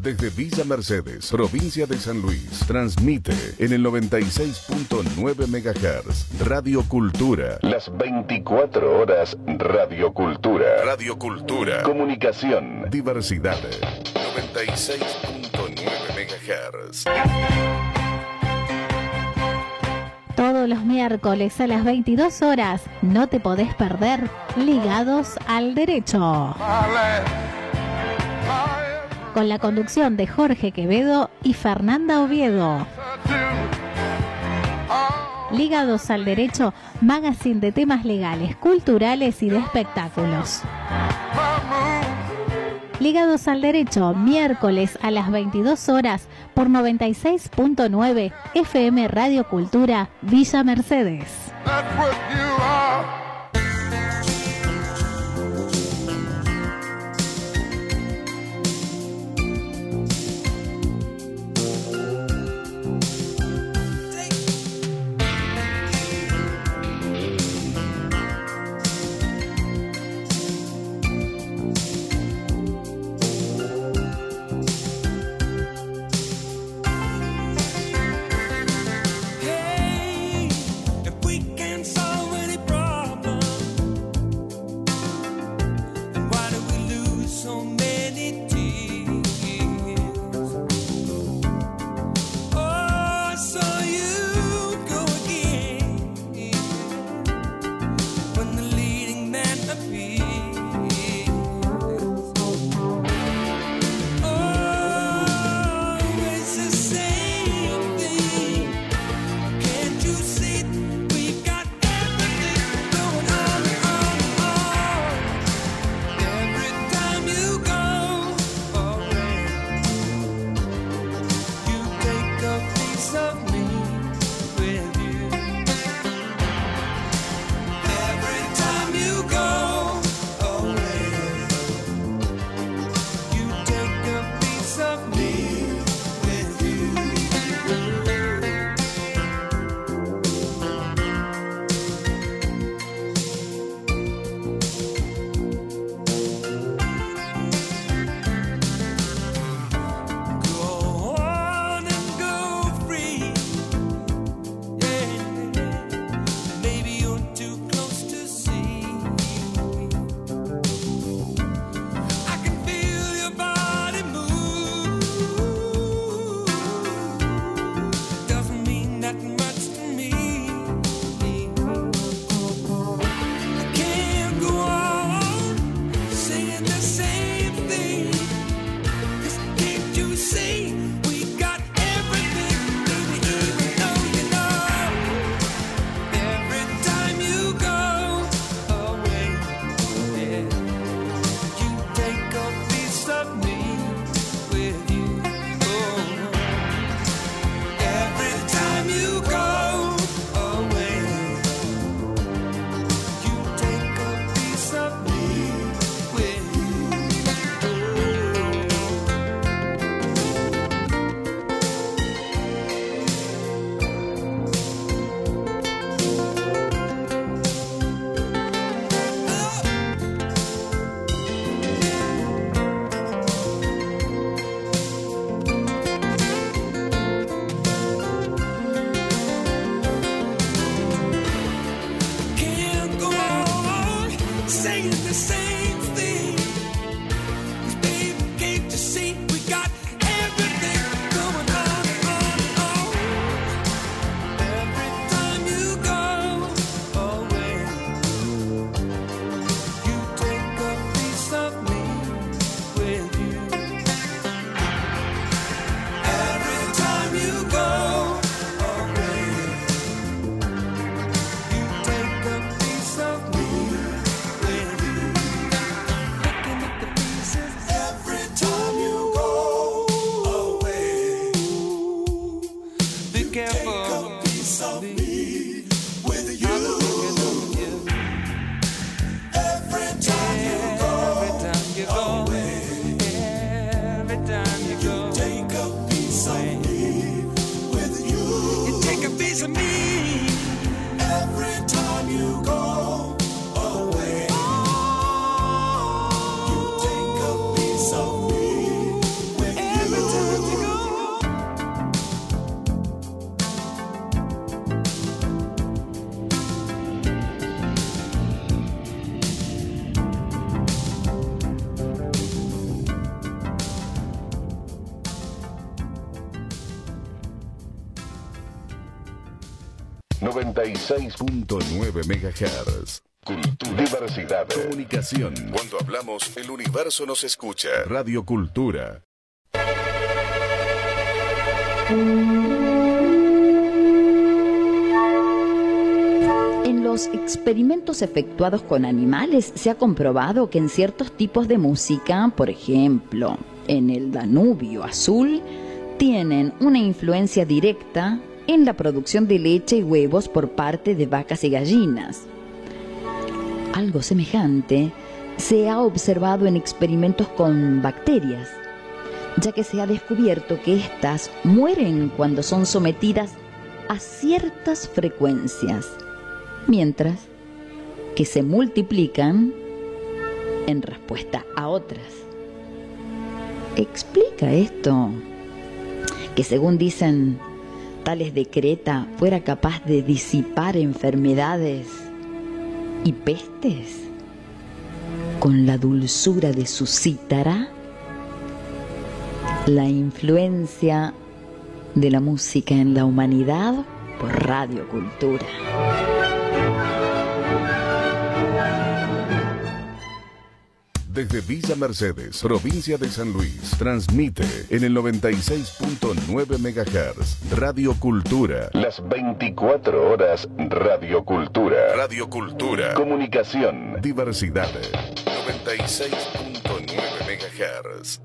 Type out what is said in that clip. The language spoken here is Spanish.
desde Villa Mercedes, provincia de San Luis. Transmite en el 96.9 MHz. Radio Cultura. Las 24 horas Radio Cultura. Radio Cultura. Comunicación. Diversidad. 96.9 MHz. Todos los miércoles a las 22 horas no te podés perder Ligados al Derecho. Con la conducción de Jorge Quevedo y Fernanda Oviedo. Ligados al Derecho, magazine de temas legales, culturales y de espectáculos. Ligados al Derecho, miércoles a las 22 horas por 96.9 FM Radio Cultura, Villa Mercedes. Every 96.9 MHz. Cultura, diversidad, comunicación. Cuando hablamos, el universo nos escucha. Radio Cultura. En los experimentos efectuados con animales se ha comprobado que en ciertos tipos de música, por ejemplo, en el Danubio azul, tienen una influencia directa en la producción de leche y huevos por parte de vacas y gallinas. Algo semejante se ha observado en experimentos con bacterias, ya que se ha descubierto que éstas mueren cuando son sometidas a ciertas frecuencias, mientras que se multiplican en respuesta a otras. ¿Explica esto que, según dicen, Tales de Creta fuera capaz de disipar enfermedades y pestes con la dulzura de su cítara? La influencia de la música en la humanidad por Radio Cultura. Desde Villa Mercedes, provincia de San Luis, transmite en el 96.9 MHz Radio Cultura. Las 24 horas Radio Cultura. Radio Cultura. Comunicación. Diversidad. 96.9 MHz.